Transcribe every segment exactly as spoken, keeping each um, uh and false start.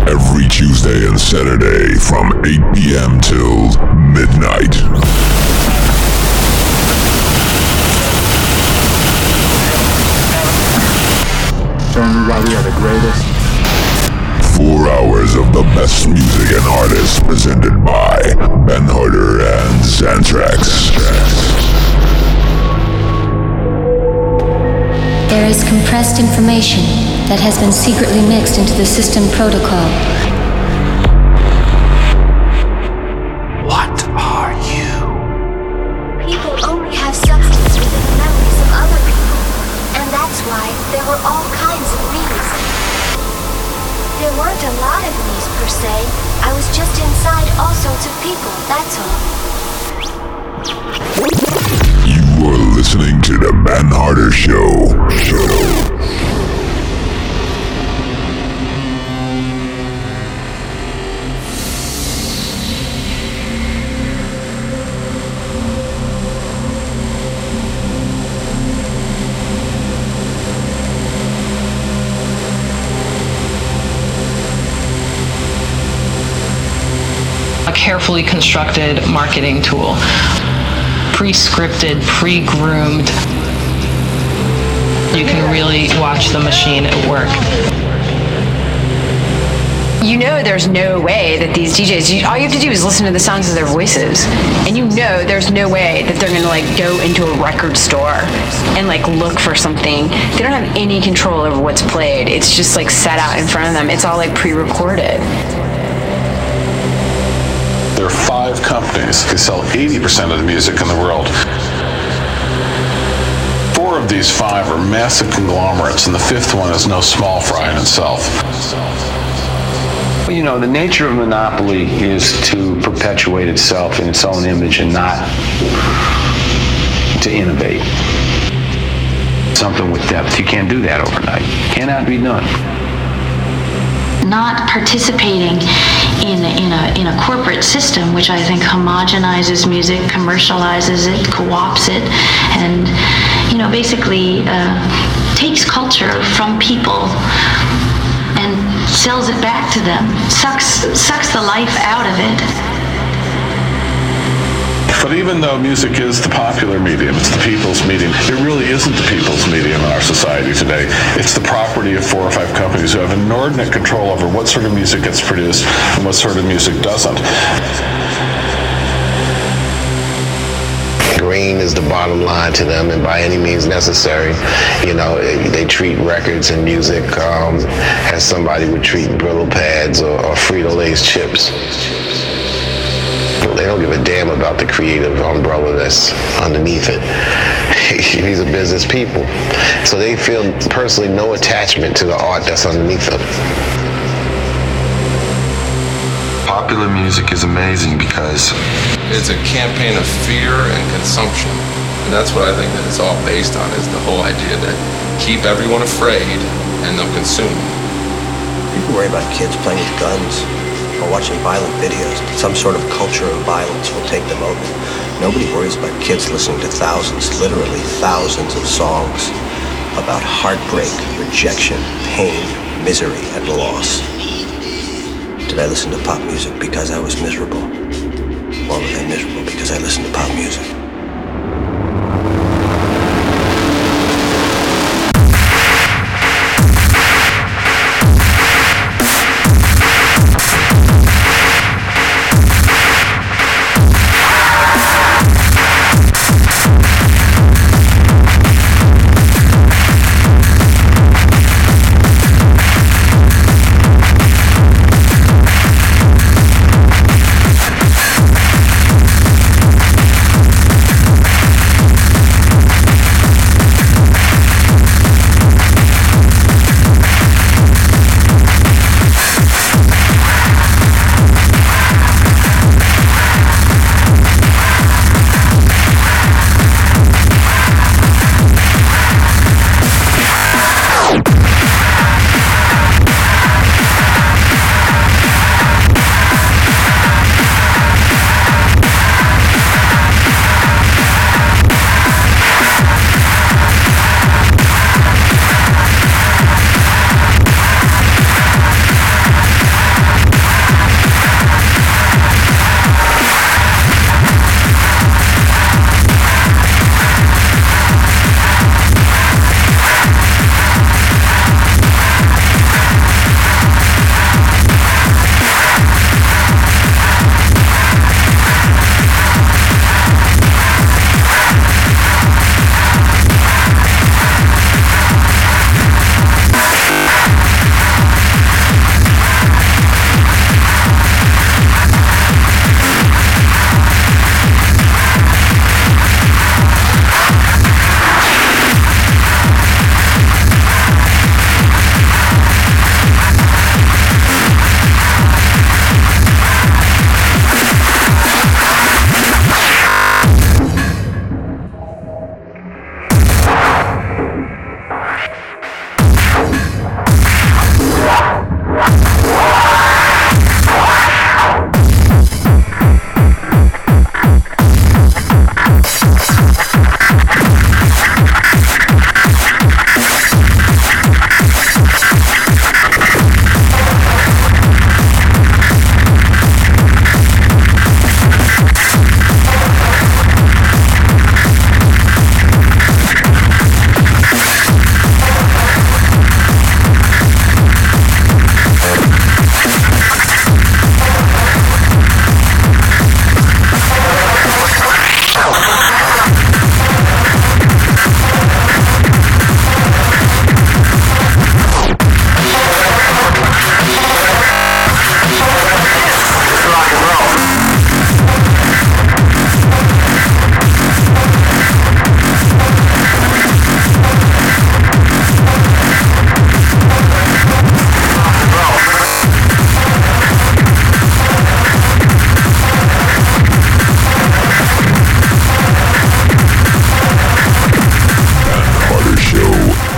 Every Tuesday and Saturday from eight p.m. till midnight. Everybody are the greatest. Four hours of the best music and artists presented by Ben Harder and Xantrax. There is compressed information that has been secretly mixed into the system protocol. What are you? People only have substance within the memories of other people, and that's why there were all kinds of me's. There weren't a lot of me's per se. I was just inside all sorts of people, that's all. You are listening to the Ben Harder Show. Show. A carefully constructed marketing tool. Pre-scripted, pre-groomed. You can really watch the machine at work. You know there's no way that these D Js, you, all you have to do is listen to the sounds of their voices. And you know there's no way that they're gonna like go into a record store and like look for something. They don't have any control over what's played. It's just like set out in front of them. It's all like pre-recorded. There are five companies that sell eighty percent of the music in the world. Four of these five are massive conglomerates, and the fifth one is no small fry in itself. You know, the nature of monopoly is to perpetuate itself in its own image and not to innovate. Something with depth. You can't do that overnight. Cannot be done. Not participating in a, in a in a corporate system, which I think homogenizes music, commercializes it, co-ops it, and you know basically uh, takes culture from people and sells it back to them, sucks sucks the life out of it. But even though music is the popular medium, it's the people's medium, it really isn't the people's medium in our society today. It's the property of four or five companies who have inordinate control over what sort of music gets produced and what sort of music doesn't. Green is the bottom line to them, and by any means necessary. You know, they treat records and music um, as somebody would treat Brillo pads or, or Frito-Lay's chips. They don't give a damn about the creative umbrella that's underneath it. These are business people. So they feel personally no attachment to the art that's underneath them. Popular music is amazing because it's a campaign of fear and consumption. And that's what I think that it's all based on, is the whole idea that keep everyone afraid and they'll consume. People worry about kids playing with guns or watching violent videos. Some sort of culture of violence will take them over. Nobody worries about kids listening to thousands, literally thousands of songs about heartbreak, rejection, pain, misery, and loss. Did I listen to pop music because I was miserable? Or was I miserable because I listened to pop music?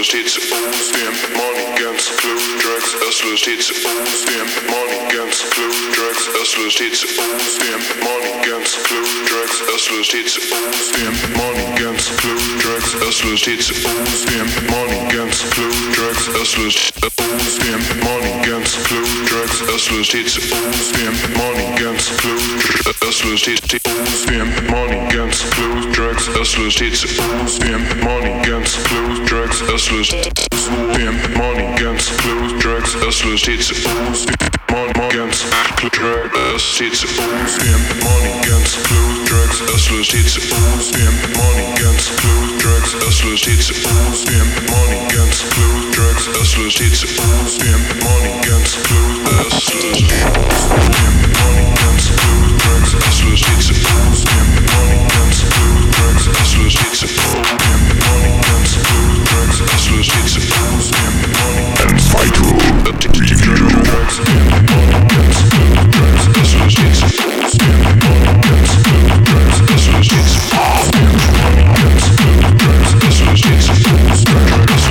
Hustlers hits all stem, money guns, clothes, drugs. Hustlers hits all stem, money guns, clothes, drugs. Hustlers hits all stem, money guns, clothes, drugs. Hustlers hits all stem, money guns, clothes, drugs. Hustlers hits all stem, money guns, clothes, drugs. Hustlers all stem, money guns, clothes, drugs. Hustlers hits all stem, money guns, clothes. Hustlers hits all stem, money guns, clothes, drugs. Hustlers hits all stem, money guns, clothes, drugs. Hustlers stem, money guns, clothes, drugs. Hustlers hits all stem, money guns, drugs. Hits all stem, money guns, clothes, drugs. Hustlers hits all stem, money guns, clothes, drugs. Hustlers hits all stem, money guns, clothes, drugs. Hustlers hits all stem, money guns, clothes. Hustlers stem, money guns, clothes, drugs. Hustlers hits all stem, money guns, clothes, drugs. Hustlers hits all stem, money guns, clothes, drugs. Hustlers hits all stem, money and fight rule. Drugs, money guns, clothes, drugs. Hustlers hits all stem, money guns, clothes, drugs. Hustlers hits all stem, money guns, clothes, drugs. Hustlers hits all stem, drugs.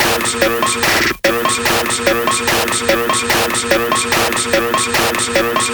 Thank you.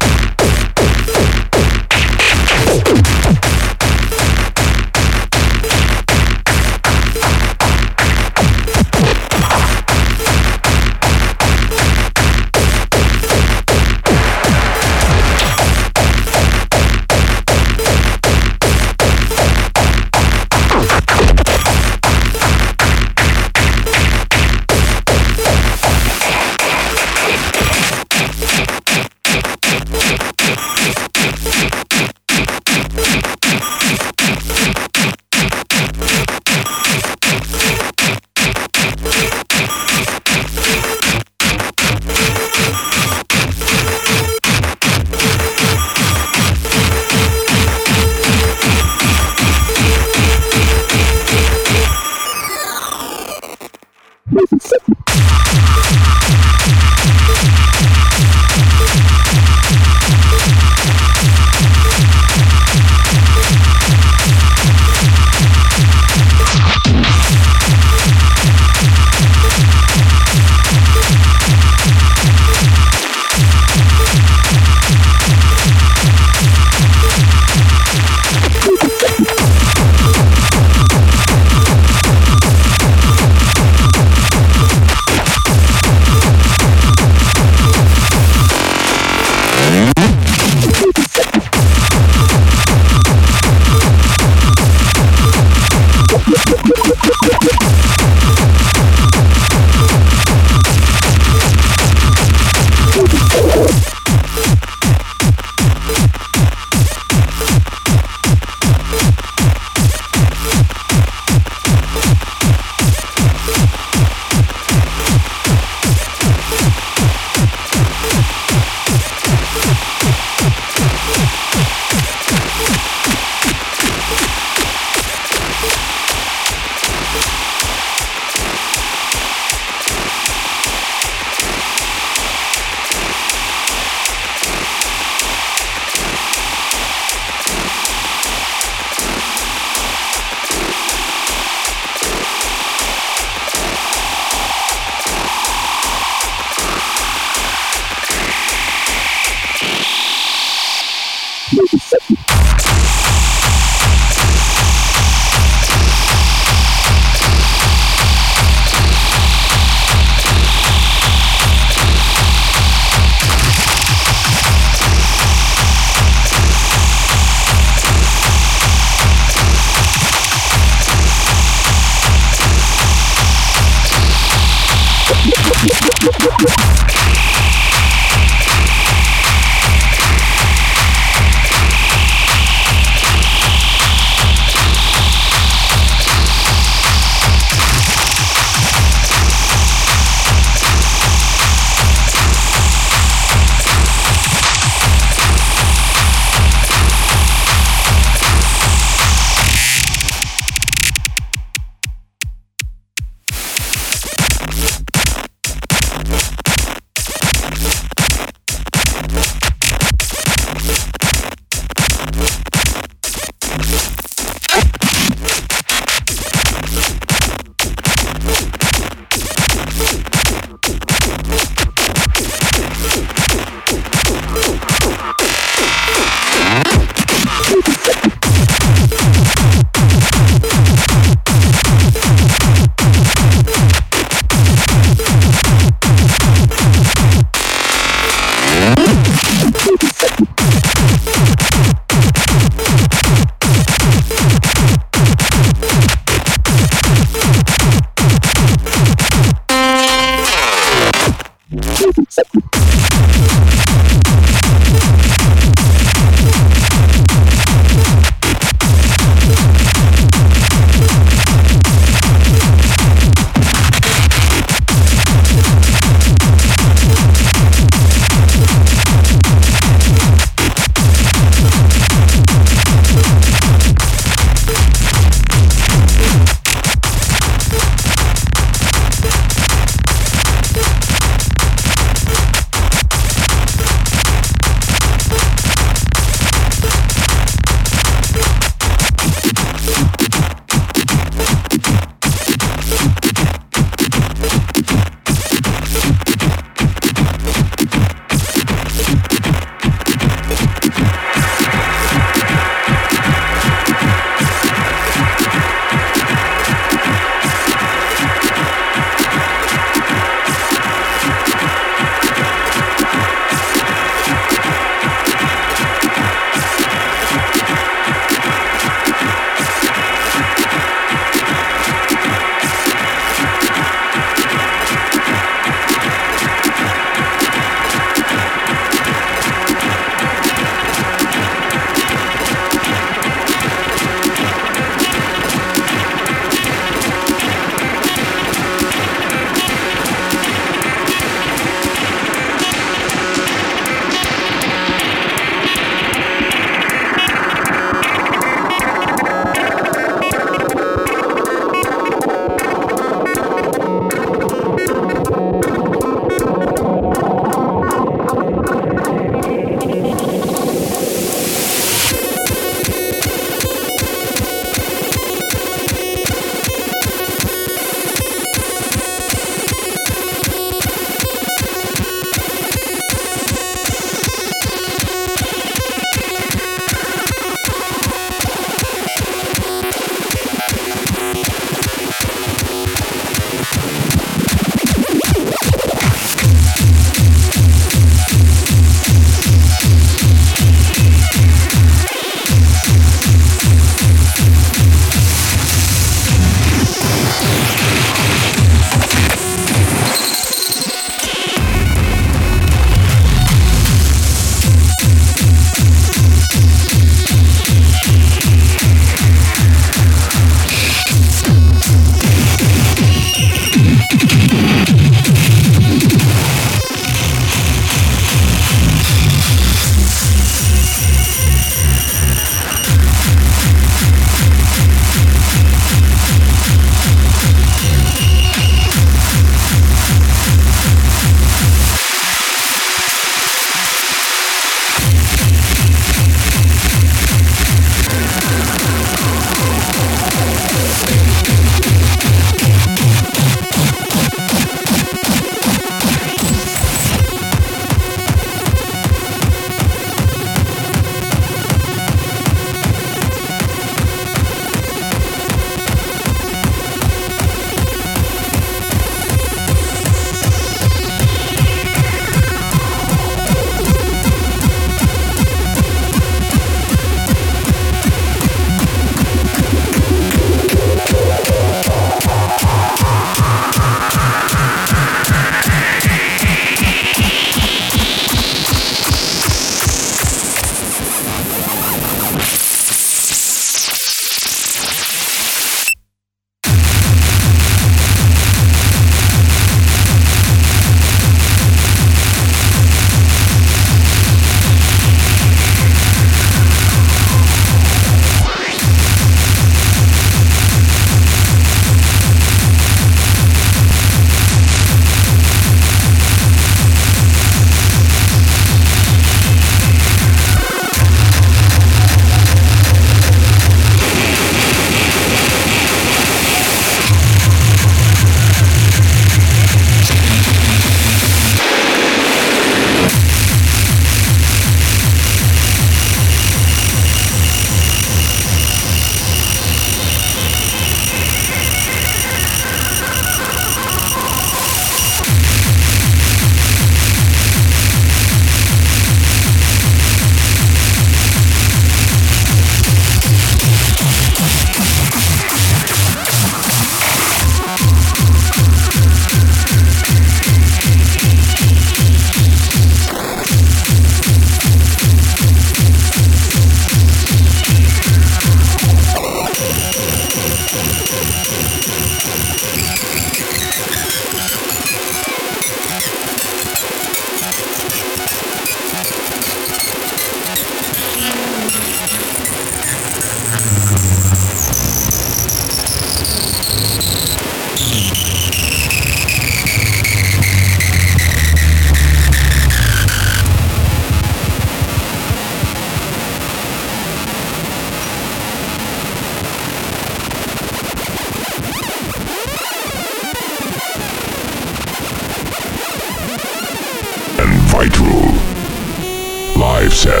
they've said.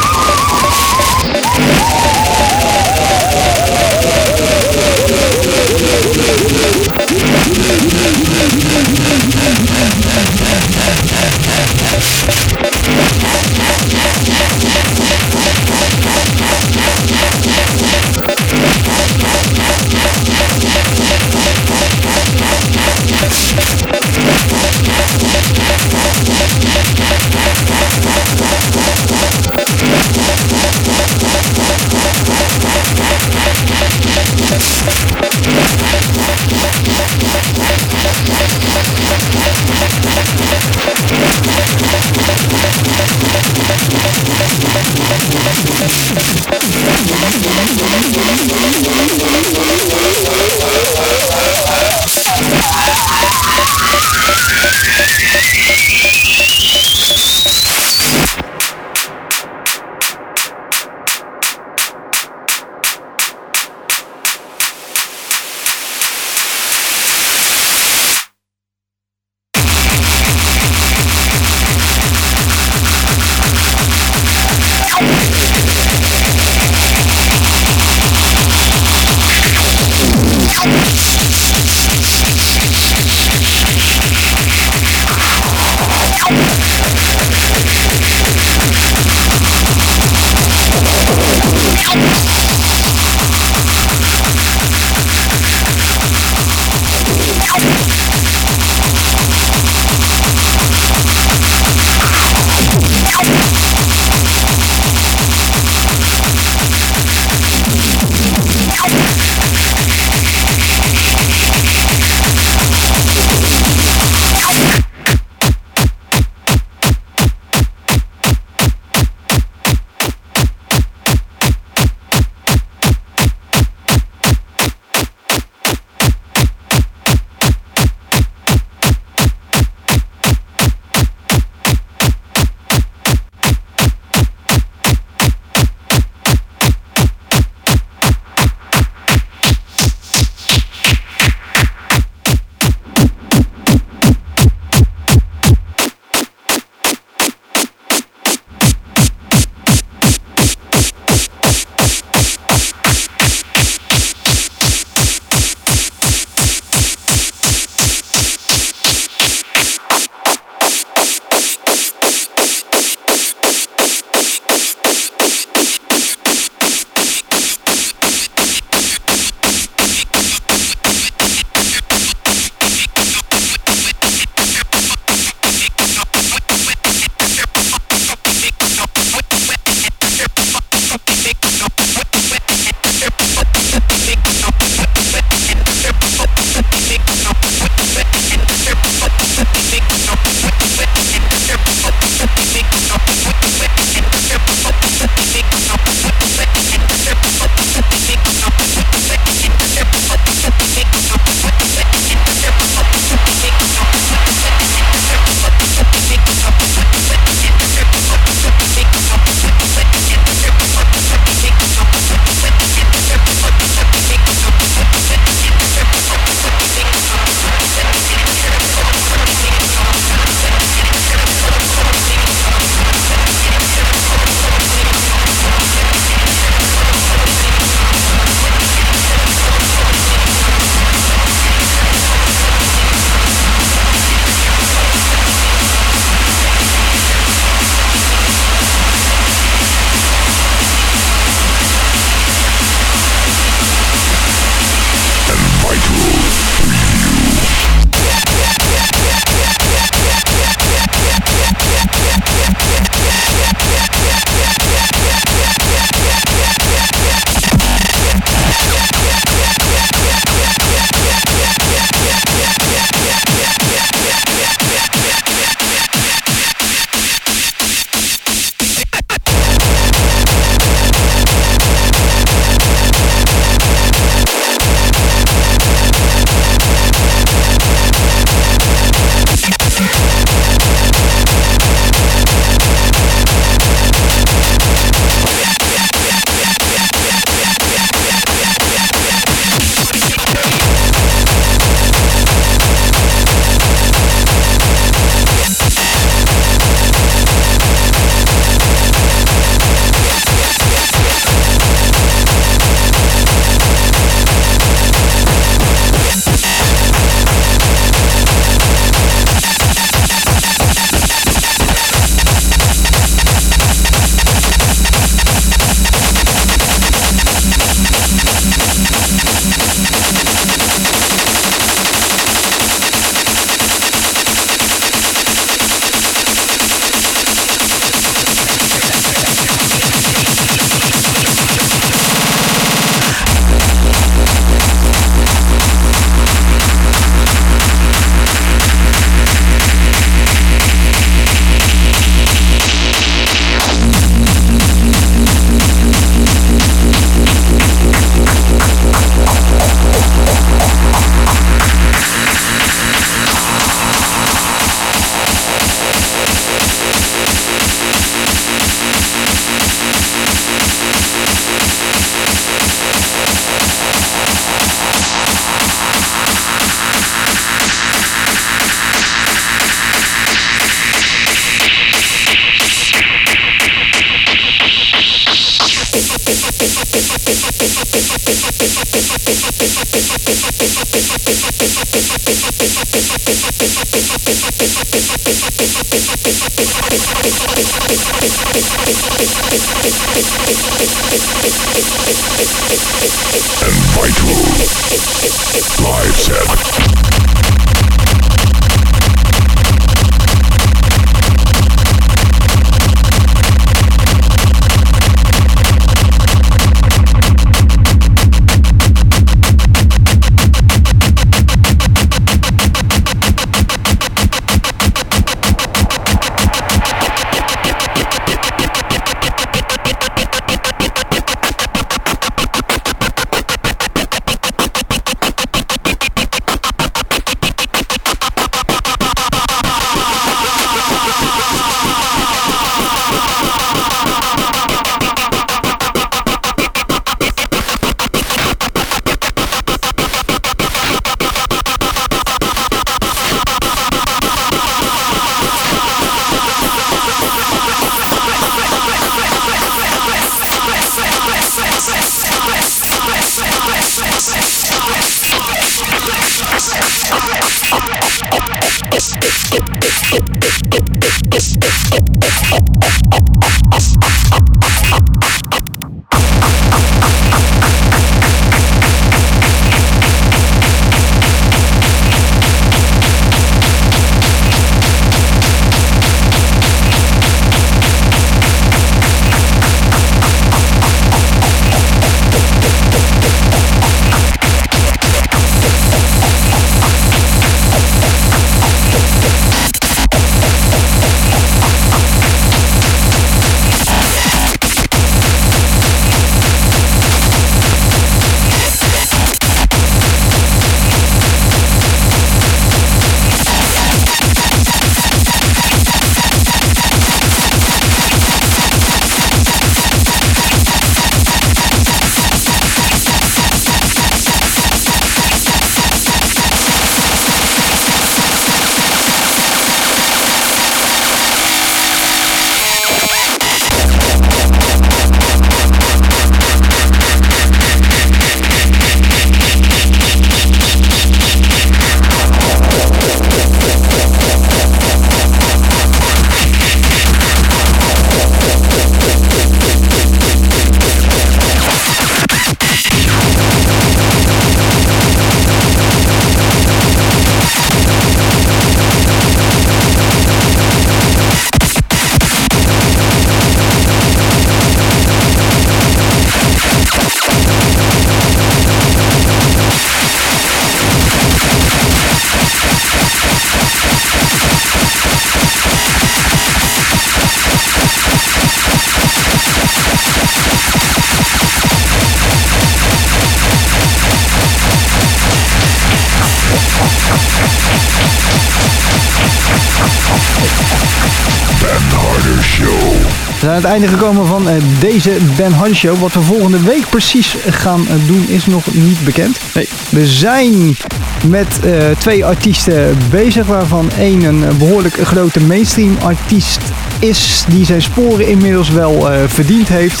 We zijn aan het einde gekomen van uh, deze Ben Hardy Show. Wat we volgende week precies gaan uh, doen is nog niet bekend. Nee. We zijn met uh, twee artiesten bezig, waarvan één een behoorlijk grote mainstream artiest is, die zijn sporen inmiddels wel uh, verdiend heeft.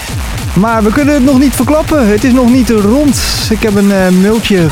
Maar we kunnen het nog niet verklappen. Het is nog niet rond. Ik heb een uh, mailtje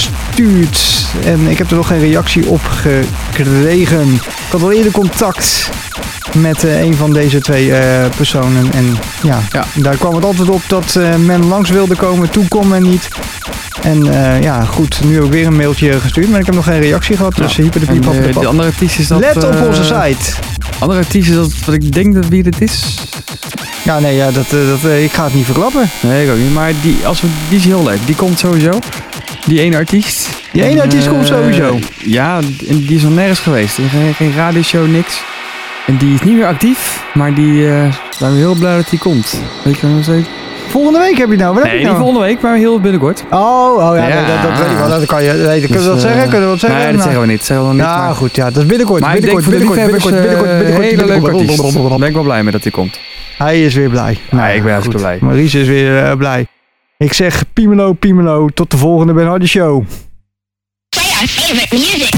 gestuurd en ik heb er nog geen reactie op gekregen. Ik had al eerder contact met uh, een van deze twee uh, personen. En ja, ja, daar kwam het altijd op dat uh, men langs wilde komen. Toen kon men niet. En uh, ja, goed, nu heb ik weer een mailtje gestuurd, maar ik heb nog geen reactie gehad. Dus ja. hyper de piep en, op de uh, pap. De andere artiest is dat... Let op uh, onze site. Andere artiest is dat wat ik denk dat wie dit is. Ja, nee, ja, dat, uh, dat, uh, ik ga het niet verklappen. Nee, ik ook niet. Maar die, als we, die is heel leuk. Die komt sowieso. Die ene artiest. Die ene artiest uh, komt sowieso? Ja, en die is nog nergens geweest. Geen, geen radioshow, niks. En die is niet meer actief, maar die uh, zijn we heel blij dat die komt. Weet je nog steeds? Volgende week heb je nou? Wat nee, heb je niet nou? volgende week, maar heel binnenkort. Oh, oh ja, ja. Nee, dat, dat weet ik wel. Dat kan je, nee, kunnen dus, we dat zeggen? Kunnen we dat zeggen? Nee, dat nou, zeggen we niet. Dat zeggen we nog niet. Ja, maar... goed, ja, dat is binnenkort. Maar binnenkort, ik denk voor binnenkort, de binnenkort, binnenkort, binnenkort, hele binnenkort, leuke binnenkort. artiest. Daar ben ik wel blij mee dat hij komt. Hij is weer blij. Nou, ja, ik ben hartstikke blij. Maurice is weer uh, blij. Ik zeg Piemelo, Piemelo, tot de volgende Ben Hardy Show. Play our favorite music.